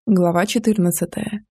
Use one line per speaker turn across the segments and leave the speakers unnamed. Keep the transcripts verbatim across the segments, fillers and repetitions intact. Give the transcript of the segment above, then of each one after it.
Глава четырнадцатая.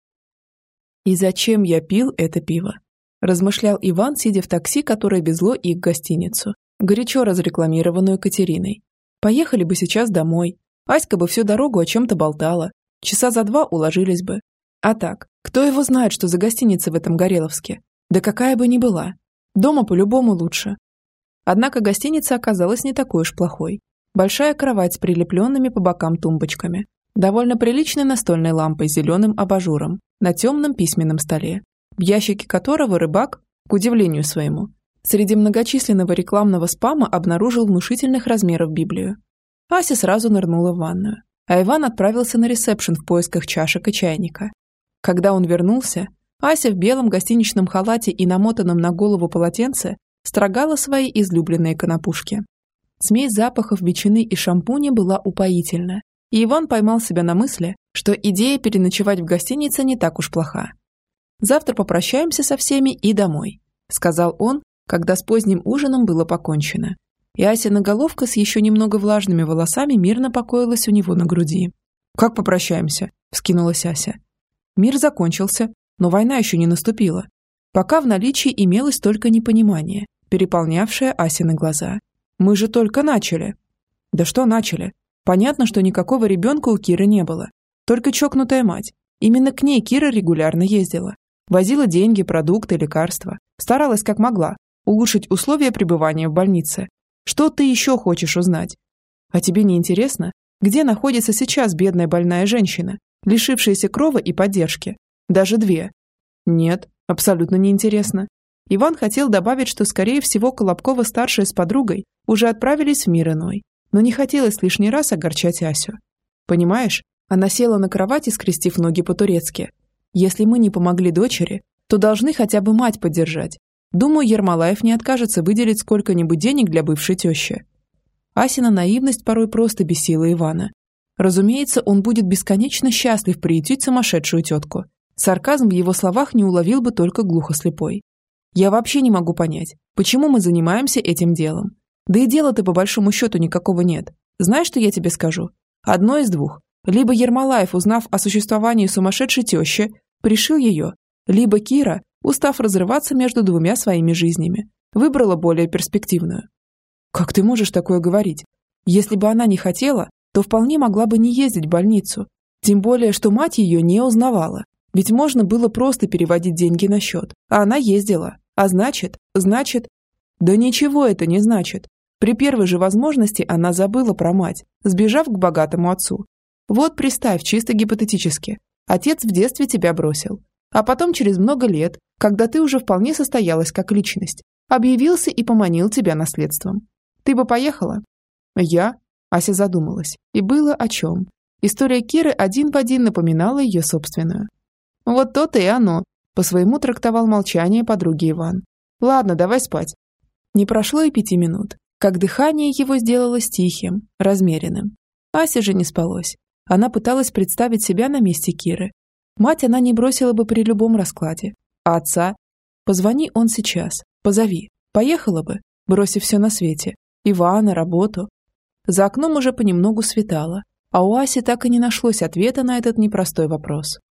«И зачем я пил это пиво?» – размышлял Иван, сидя в такси, которое везло их в гостиницу, горячо разрекламированную Катериной. «Поехали бы сейчас домой. Аська бы всю дорогу о чем-то болтала. Часа за два уложились бы. А так, кто его знает, что за гостиница в этом Гореловске? Да какая бы ни была. Дома по-любому лучше». Однако гостиница оказалась не такой уж плохой. Большая кровать с прилепленными по бокам тумбочками. Довольно приличной настольной лампой с зеленым абажуром на темном письменном столе, в ящике которого рыбак, к удивлению своему, среди многочисленного рекламного спама обнаружил внушительных размеров Библию. Ася сразу нырнула в ванную, а Иван отправился на ресепшн в поисках чашек и чайника. Когда он вернулся, Ася в белом гостиничном халате и намотанном на голову полотенце строгала свои излюбленные конопушки. Смесь запахов ветчины и шампуня была упоительна. И Иван поймал себя на мысли, что идея переночевать в гостинице не так уж плоха. «Завтра попрощаемся со всеми и домой», – сказал он, когда с поздним ужином было покончено. И Асина головка с еще немного влажными волосами мирно покоилась у него на груди. «Как попрощаемся?» – вскинулась Ася. Мир закончился, но война еще не наступила. Пока в наличии имелось только непонимание, переполнявшее Асины глаза. «Мы же только начали». «Да что начали? Понятно, что никакого ребенка у Киры не было. Только чокнутая мать. Именно к ней Кира регулярно ездила. Возила деньги, продукты, лекарства. Старалась как могла улучшить условия пребывания в больнице. Что ты еще хочешь узнать? А тебе не интересно, где находится сейчас бедная больная женщина, лишившаяся крова и поддержки? Даже две. Нет, абсолютно не интересно. Иван хотел добавить, что, скорее всего, Колобкова-старшая с подругой уже отправились в мир иной. Но не хотелось лишний раз огорчать Асю. Понимаешь, она села на кровати, скрестив ноги по-турецки. Если мы не помогли дочери, то должны хотя бы мать поддержать. Думаю, Ермолаев не откажется выделить сколько-нибудь денег для бывшей тещи. Асина наивность порой просто бесила Ивана. Разумеется, он будет бесконечно счастлив приютить сумасшедшую тетку. Сарказм в его словах не уловил бы только глухослепой. Я вообще не могу понять, почему мы занимаемся этим делом. Да и дела-то по большому счету никакого нет. Знаешь, что я тебе скажу? Одно из двух. Либо Ермолаев, узнав о существовании сумасшедшей тещи, пришил ее, либо Кира, устав разрываться между двумя своими жизнями, выбрала более перспективную. Как ты можешь такое говорить? Если бы она не хотела, то вполне могла бы не ездить в больницу. Тем более, что мать ее не узнавала. Ведь можно было просто переводить деньги на счет. А она ездила. А значит, значит... Да ничего это не значит. При первой же возможности она забыла про мать, сбежав к богатому отцу. Вот представь, чисто гипотетически. Отец в детстве тебя бросил. А потом через много лет, когда ты уже вполне состоялась как личность, объявился и поманил тебя наследством. Ты бы поехала? Я? Ася задумалась. И было о чем. История Киры один в один напоминала ее собственную. Вот то-то и оно. По-своему трактовал молчание подруги Иван. Ладно, давай спать. Не прошло и пяти минут, как дыхание его сделалось тихим, размеренным. Асе же не спалось. Она пыталась представить себя на месте Киры. Мать она не бросила бы при любом раскладе. А отца? Позвони он сейчас, позови. Поехала бы, бросив все на свете. Ивана, работу. За окном уже понемногу светало, а у Аси так и не нашлось ответа на этот непростой вопрос.